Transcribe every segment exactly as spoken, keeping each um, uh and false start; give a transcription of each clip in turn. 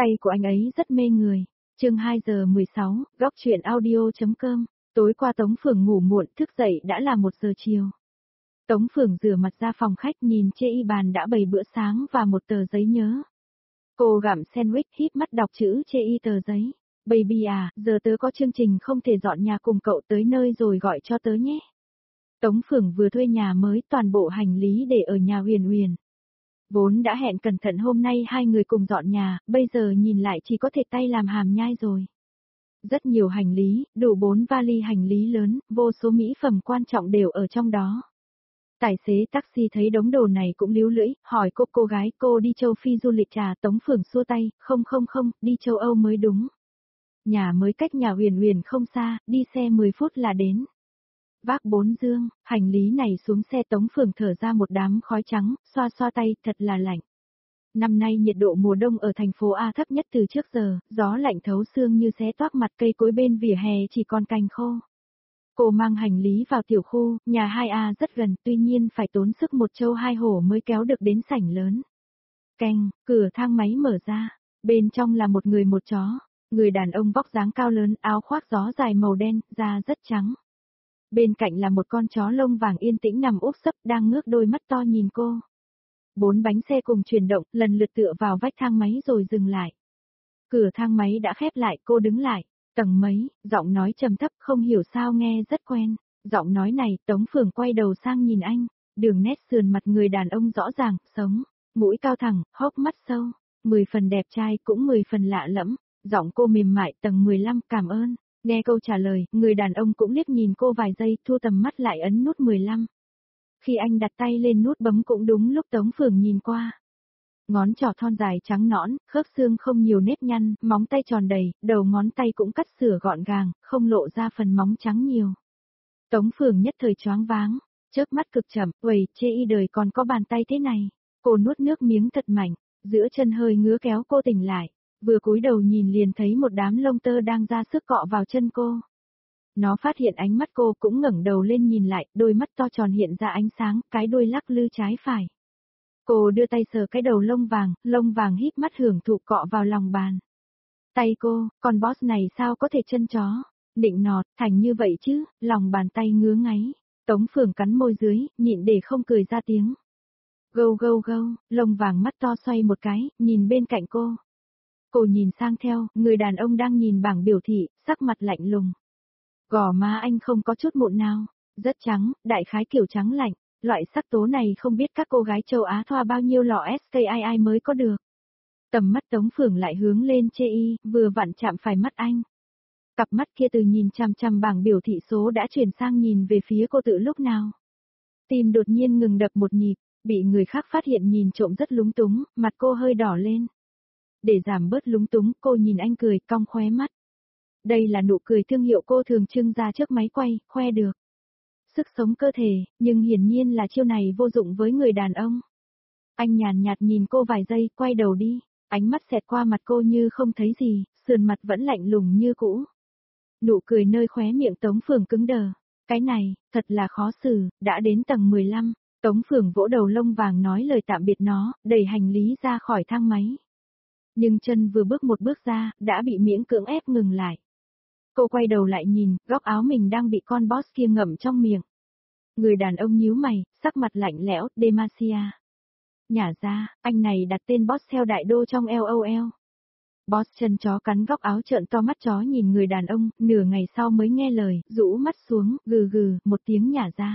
Tay của anh ấy rất mê người. Chương hai giờ mười sáu, góc chuyện audio.com. Tối qua Tống Phường ngủ muộn, thức dậy đã là một giờ chiều. Tống Phường rửa mặt ra phòng khách, nhìn chê y bàn đã bày bữa sáng và một tờ giấy nhớ. Cô gặm sandwich, híp mắt đọc chữ chê y tờ giấy. Baby à, giờ tớ có chương trình không thể dọn nhà cùng cậu tới nơi rồi gọi cho tớ nhé. Tống Phường vừa thuê nhà mới, toàn bộ hành lý để ở nhà Huyền Huyền. Vốn đã hẹn cẩn thận hôm nay hai người cùng dọn nhà, bây giờ nhìn lại chỉ có thể tay làm hàm nhai rồi. Rất nhiều hành lý, đủ bốn vali hành lý lớn, vô số mỹ phẩm quan trọng đều ở trong đó. Tài xế taxi thấy đống đồ này cũng líu lưỡi, hỏi cô cô gái cô đi châu Phi du lịch trà. Tống Phường xua tay, không không không, đi châu Âu mới đúng. Nhà mới cách nhà Huyền Huyền không xa, đi xe mười phút là đến. Vác bốn dương, hành lý này xuống xe. Tống Phường thở ra một đám khói trắng, xoa xoa tay, thật là lạnh. Năm nay nhiệt độ mùa đông ở thành phố A thấp nhất từ trước giờ, gió lạnh thấu xương như xé toác mặt, cây cối bên vỉa hè chỉ còn cành khô. Cô mang hành lý vào tiểu khu, nhà hai A rất gần, tuy nhiên phải tốn sức một trâu hai hổ mới kéo được đến sảnh lớn. Keng, cửa thang máy mở ra, bên trong là một người một chó, người đàn ông vóc dáng cao lớn, áo khoác gió dài màu đen, da rất trắng. Bên cạnh là một con chó lông vàng yên tĩnh nằm úp sấp, đang ngước đôi mắt to nhìn cô. Bốn bánh xe cùng chuyển động, lần lượt tựa vào vách thang máy rồi dừng lại. Cửa thang máy đã khép lại, cô đứng lại. Tầng mấy, giọng nói trầm thấp, không hiểu sao nghe rất quen. Giọng nói này, Tống Phường quay đầu sang nhìn anh. Đường nét sườn mặt người đàn ông rõ ràng, sống, mũi cao thẳng, hốc mắt sâu. Mười phần đẹp trai, cũng mười phần lạ lẫm. Giọng cô mềm mại, tầng mười lăm, cảm ơn. Nghe câu trả lời, người đàn ông cũng liếc nhìn cô vài giây, thu tầm mắt lại ấn nút mười lăm. Khi anh đặt tay lên nút bấm cũng đúng lúc Tống Phường nhìn qua. Ngón trỏ thon dài trắng nõn, khớp xương không nhiều nếp nhăn, móng tay tròn đầy, đầu ngón tay cũng cắt sửa gọn gàng, không lộ ra phần móng trắng nhiều. Tống Phường nhất thời choáng váng, chớp mắt cực chậm, uầy, chê y đời còn có bàn tay thế này. Cô nuốt nước miếng thật mạnh, giữa chân hơi ngứa kéo cô tỉnh lại, vừa cúi đầu nhìn liền thấy một đám lông tơ đang ra sức cọ vào chân cô. Nó phát hiện ánh mắt cô cũng ngẩng đầu lên nhìn lại, đôi mắt to tròn hiện ra ánh sáng, cái đuôi lắc lư trái phải. Cô đưa tay sờ cái đầu lông vàng, lông vàng híp mắt hưởng thụ cọ vào lòng bàn. Tay cô, con boss này sao có thể chân chó, nịnh nọt, thành như vậy chứ, lòng bàn tay ngứa ngáy. Tống Phường cắn môi dưới, nhịn để không cười ra tiếng. Gâu gâu gâu, lông vàng mắt to xoay một cái, nhìn bên cạnh cô. Cô nhìn sang theo, người đàn ông đang nhìn bảng biểu thị, sắc mặt lạnh lùng. Gò má anh không có chút mụn nào, rất trắng, đại khái kiểu trắng lạnh, loại sắc tố này không biết các cô gái châu Á thoa bao nhiêu lọ ét ca i i mới có được. Tầm mắt Tống Phường lại hướng lên chê y, vừa vặn chạm phải mắt anh. Cặp mắt kia từ nhìn chằm chằm bảng biểu thị số đã chuyển sang nhìn về phía cô tự lúc nào. Tim đột nhiên ngừng đập một nhịp, bị người khác phát hiện nhìn trộm rất lúng túng, mặt cô hơi đỏ lên. Để giảm bớt lúng túng, cô nhìn anh cười, cong khóe mắt. Đây là nụ cười thương hiệu cô thường trưng ra trước máy quay, khoe được sức sống cơ thể, nhưng hiển nhiên là chiêu này vô dụng với người đàn ông. Anh nhàn nhạt nhìn cô vài giây, quay đầu đi, ánh mắt xẹt qua mặt cô như không thấy gì, sườn mặt vẫn lạnh lùng như cũ. Nụ cười nơi khóe miệng Tống Phường cứng đờ. Cái này, thật là khó xử, đã đến tầng mười lăm, Tống Phường vỗ đầu lông vàng nói lời tạm biệt nó, đẩy hành lý ra khỏi thang máy. Nhưng chân vừa bước một bước ra, đã bị miễn cưỡng ép ngừng lại. Cô quay đầu lại nhìn, góc áo mình đang bị con boss kia ngậm trong miệng. Người đàn ông nhíu mày, sắc mặt lạnh lẽo, Demacia. Nhả ra, anh này đặt tên boss theo đại đô trong LOL. Boss chân chó cắn góc áo trợn to mắt chó nhìn người đàn ông, nửa ngày sau mới nghe lời, rũ mắt xuống, gừ gừ, một tiếng nhả ra.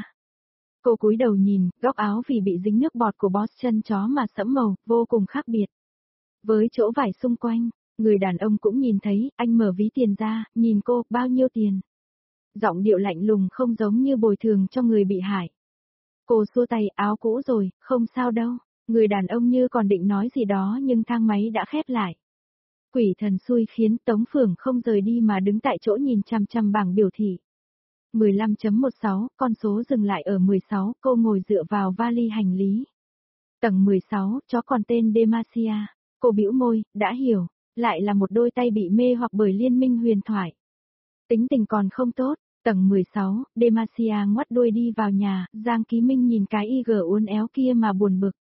Cô cúi đầu nhìn, góc áo vì bị dính nước bọt của boss chân chó mà sẫm màu, vô cùng khác biệt. Với chỗ vải xung quanh, người đàn ông cũng nhìn thấy, anh mở ví tiền ra, nhìn cô, bao nhiêu tiền. Giọng điệu lạnh lùng không giống như bồi thường cho người bị hại. Cô xua tay, áo cũ rồi, không sao đâu. Người đàn ông như còn định nói gì đó nhưng thang máy đã khép lại. Quỷ thần xui khiến Tống Phường không rời đi mà đứng tại chỗ nhìn chằm chằm bảng biểu thị. mười lăm chấm mười sáu, con số dừng lại ở mười sáu, cô ngồi dựa vào vali hành lý. Tầng mười sáu, chó còn tên Demacia. Cô bĩu môi, đã hiểu, lại là một đôi tay bị mê hoặc bởi liên minh huyền thoại. Tính tình còn không tốt, tầng mười sáu, Demacia ngoắt đuôi đi vào nhà, Giang Ký Minh nhìn cái i giê uốn éo kia mà buồn bực.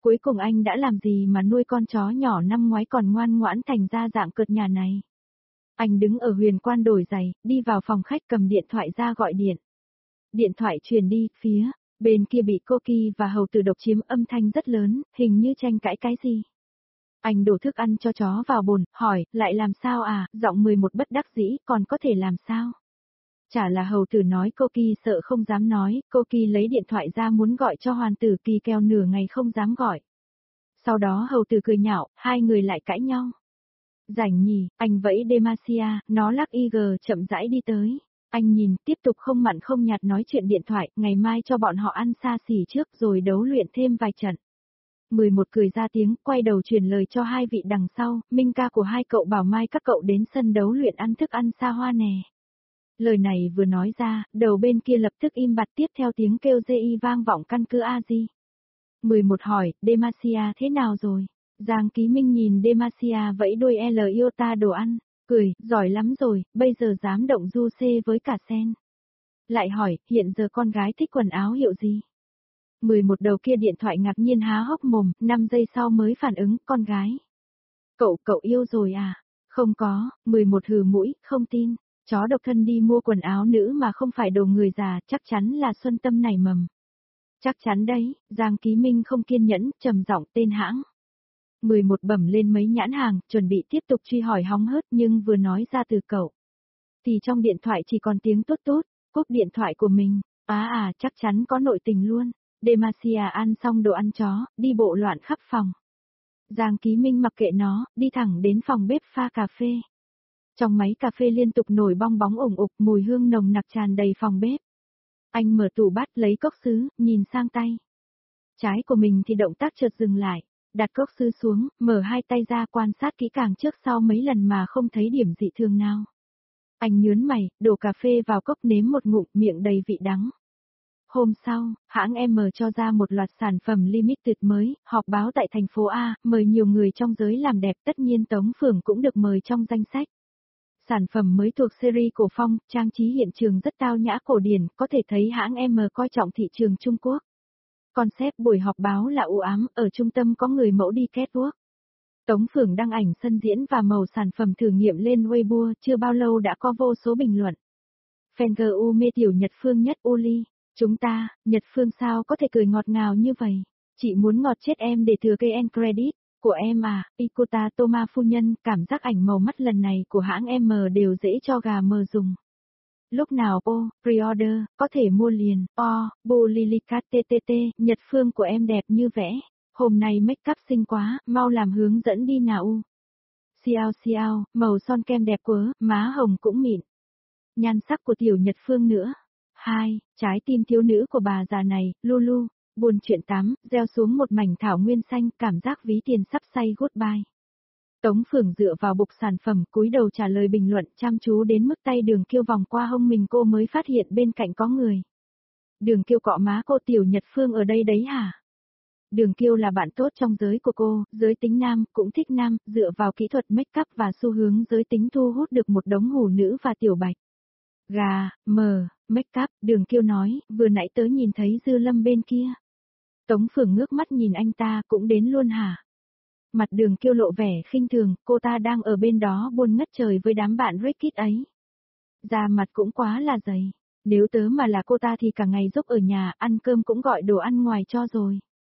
Cuối cùng anh đã làm gì mà nuôi con chó nhỏ năm ngoái còn ngoan ngoãn thành ra dạng cợt nhà này. Anh đứng ở huyền quan đổi giày, đi vào phòng khách cầm điện thoại ra gọi điện. Điện thoại truyền đi, phía bên kia bị Coky và hầu tử độc chiếm, âm thanh rất lớn, hình như tranh cãi cái gì. Anh đổ thức ăn cho chó vào bồn, hỏi, lại làm sao à, giọng mười một bất đắc dĩ, còn có thể làm sao? Chả là hầu tử nói Coky sợ không dám nói, Coky lấy điện thoại ra muốn gọi cho hoàn tử Kỳ kèo nửa ngày không dám gọi. Sau đó hầu tử cười nhạo, hai người lại cãi nhau. Rảnh nhỉ, anh vẫy Demacia, nó lắc i giê chậm rãi đi tới. Anh nhìn, tiếp tục không mặn không nhạt nói chuyện điện thoại, ngày mai cho bọn họ ăn xa xỉ trước rồi đấu luyện thêm vài trận. mười một cười ra tiếng, quay đầu truyền lời cho hai vị đằng sau, Minh ca của hai cậu bảo mai các cậu đến sân đấu luyện ăn thức ăn xa hoa nè. Lời này vừa nói ra, đầu bên kia lập tức im bặt, tiếp theo tiếng kêu gi i vang vọng căn cứ a di. mười một hỏi, Demacia thế nào rồi? Giang Ký Minh nhìn Demacia vẫy đôi L iota đồ ăn, cười, giỏi lắm rồi, bây giờ dám động du xê với cả sen. Lại hỏi, hiện giờ con gái thích quần áo hiệu gì? mười một đầu kia điện thoại ngạc nhiên há hốc mồm, năm giây sau mới phản ứng, con gái. Cậu, cậu yêu rồi à? Không có, mười một hừ mũi, không tin. Chó độc thân đi mua quần áo nữ mà không phải đồ người già, chắc chắn là Xuân Tâm nảy mầm. Chắc chắn đấy, Giang Ký Minh không kiên nhẫn, trầm giọng tên hãng. mười một bẩm lên mấy nhãn hàng, chuẩn bị tiếp tục truy hỏi hóng hớt nhưng vừa nói ra từ cậu. Thì trong điện thoại chỉ còn tiếng tốt tốt, cúp điện thoại của mình, á à, à chắc chắn có nội tình luôn. Demacia ăn xong đồ ăn chó, đi bộ loạn khắp phòng. Giang Ký Minh mặc kệ nó, đi thẳng đến phòng bếp pha cà phê. Trong máy cà phê liên tục nổi bong bóng ủng ục, mùi hương nồng nặc tràn đầy phòng bếp. Anh mở tủ bát lấy cốc sứ, nhìn sang tay. Trái của mình thì động tác chợt dừng lại, đặt cốc sứ xuống, mở hai tay ra quan sát kỹ càng trước sau mấy lần mà không thấy điểm dị thường nào. Anh nhớn mày, đổ cà phê vào cốc nếm một ngụm, miệng đầy vị đắng. Hôm sau, hãng M cho ra một loạt sản phẩm limited mới, họp báo tại thành phố A, mời nhiều người trong giới làm đẹp, tất nhiên Tống Phường cũng được mời trong danh sách. Sản phẩm mới thuộc series cổ phong, trang trí hiện trường rất tao nhã cổ điển, có thể thấy hãng M coi trọng thị trường Trung Quốc. Concept buổi họp báo là u ám, ở trung tâm có người mẫu đi catwalk. Tống Phường đăng ảnh sân diễn và màu sản phẩm thử nghiệm lên Weibo, chưa bao lâu đã có vô số bình luận. Fan giê u mê tiểu Nhật Phương nhất Uli. Chúng ta, Nhật Phương sao có thể cười ngọt ngào như vậy? Chị muốn ngọt chết em để thừa cây end credit. Của em à, Ikota Toma phu nhân, cảm giác ảnh màu mắt lần này của hãng M đều dễ cho gà mờ dùng. Lúc nào ô, pre-order, có thể mua liền, o, bù lilicat ttt, Nhật Phương của em đẹp như vẽ. Hôm nay make up xinh quá, mau làm hướng dẫn đi nào u. Xiao xiao, màu son kem đẹp quá, má hồng cũng mịn. Nhan sắc của tiểu Nhật Phương nữa. Hai, trái tim thiếu nữ của bà già này, Lulu, buồn chuyện tắm, gieo xuống một mảnh thảo nguyên xanh, cảm giác ví tiền sắp say goodbye. Tống Phường dựa vào bục sản phẩm, cúi đầu trả lời bình luận, chăm chú đến mức tay Đường Kiêu vòng qua hông mình cô mới phát hiện bên cạnh có người. Đường Kiêu cọ má cô, tiểu Nhật Phương ở đây đấy hả? Đường Kiêu là bạn tốt trong giới của cô, giới tính nam, cũng thích nam, dựa vào kỹ thuật make up và xu hướng giới tính thu hút được một đống hủ nữ và tiểu bạch. Gà, mờ, make up, Đường Kiêu nói, vừa nãy tớ nhìn thấy Dư Lâm bên kia. Tống Phường ngước mắt nhìn anh ta, cũng đến luôn hả? Mặt Đường Kiêu lộ vẻ khinh thường, cô ta đang ở bên đó buồn ngất trời với đám bạn Rickit ấy. Da mặt cũng quá là dày, nếu tớ mà là cô ta thì cả ngày giúp ở nhà, ăn cơm cũng gọi đồ ăn ngoài cho rồi.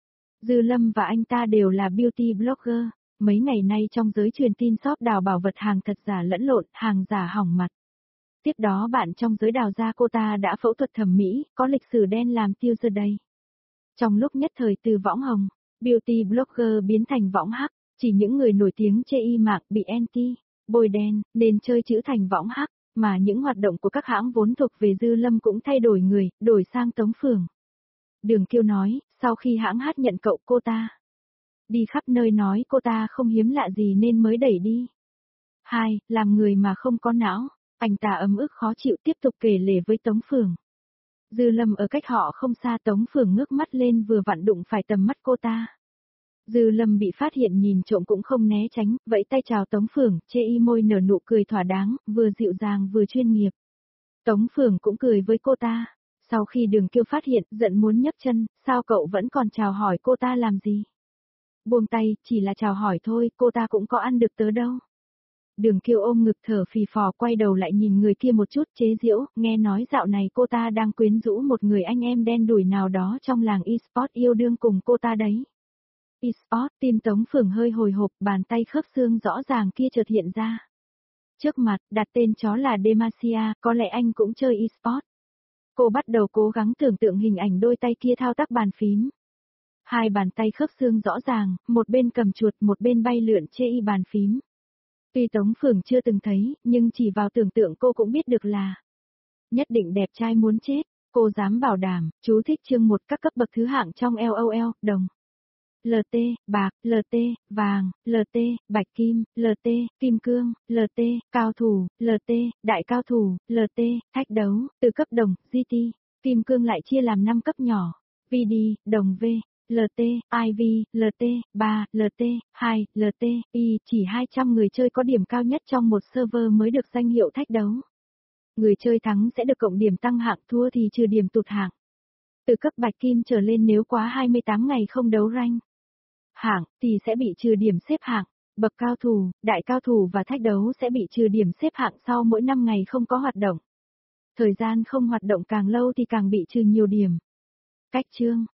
Dư Lâm và anh ta đều là beauty blogger, mấy ngày nay trong giới truyền tin shop đào bảo vật hàng thật giả lẫn lộn, hàng giả hỏng mặt. Tiếp đó bạn trong giới đào ra cô ta đã phẫu thuật thẩm mỹ, có lịch sử đen làm tiêu giờ đây. Trong lúc nhất thời từ võng hồng, beauty blogger biến thành võng hắc, chỉ những người nổi tiếng chê y mạng bị anti, bôi đen, nên chơi chữ thành võng hắc, mà những hoạt động của các hãng vốn thuộc về Dư Lâm cũng thay đổi người, đổi sang Tống Phường. Đường Kiêu nói, sau khi hãng hát nhận cậu cô ta đi khắp nơi nói cô ta không hiếm lạ gì nên mới đẩy đi. Hai, làm người mà không có não, anh ta ấm ức khó chịu tiếp tục kể lể với Tống Phường. Dư Lâm ở cách họ không xa, Tống Phường ngước mắt lên vừa vặn đụng phải tầm mắt cô ta. Dư Lâm bị phát hiện nhìn trộm cũng không né tránh, vẫy tay chào Tống Phường, chê y môi nở nụ cười thỏa đáng, vừa dịu dàng vừa chuyên nghiệp. Tống Phường cũng cười với cô ta. Sau khi Đường Kiêu phát hiện, giận muốn nhấc chân, sao cậu vẫn còn chào hỏi cô ta làm gì? Buông tay, chỉ là chào hỏi thôi, cô ta cũng có ăn được tớ đâu. Đường Kiều ôm ngực thở phì phò quay đầu lại nhìn người kia một chút chế giễu, nghe nói dạo này cô ta đang quyến rũ một người anh em đen đủi nào đó trong làng eSport yêu đương cùng cô ta đấy. eSport, tim Tống Phường hơi hồi hộp, bàn tay khớp xương rõ ràng kia chợt hiện ra. Trước mặt, đặt tên chó là Demacia, có lẽ anh cũng chơi eSport. Cô bắt đầu cố gắng tưởng tượng hình ảnh đôi tay kia thao tác bàn phím. Hai bàn tay khớp xương rõ ràng, một bên cầm chuột, một bên bay lượn chê y bàn phím. Tuy Tống Phường chưa từng thấy, nhưng chỉ vào tưởng tượng cô cũng biết được là nhất định đẹp trai muốn chết, cô dám bảo đảm, chú thích chương một các cấp bậc thứ hạng trong LOL, đồng. lờ tê, bạc, lờ tê, vàng, lờ tê, bạch kim, lờ tê, kim cương, lờ tê, cao thủ, lờ tê, đại cao thủ, lờ tê, thách đấu, từ cấp đồng, giê tê, kim cương lại chia làm năm cấp nhỏ, vê đê, đồng V, lờ tê, i vê, lờ tê, ba, lờ tê, hai, lờ tê, I, chỉ hai trăm người chơi có điểm cao nhất trong một server mới được danh hiệu thách đấu. Người chơi thắng sẽ được cộng điểm tăng hạng, thua thì trừ điểm tụt hạng. Từ cấp bạch kim trở lên nếu quá hai mươi tám ngày không đấu rank hạng, thì sẽ bị trừ điểm xếp hạng. Bậc cao thủ, đại cao thủ và thách đấu sẽ bị trừ điểm xếp hạng sau mỗi năm ngày không có hoạt động. Thời gian không hoạt động càng lâu thì càng bị trừ nhiều điểm. Cách chương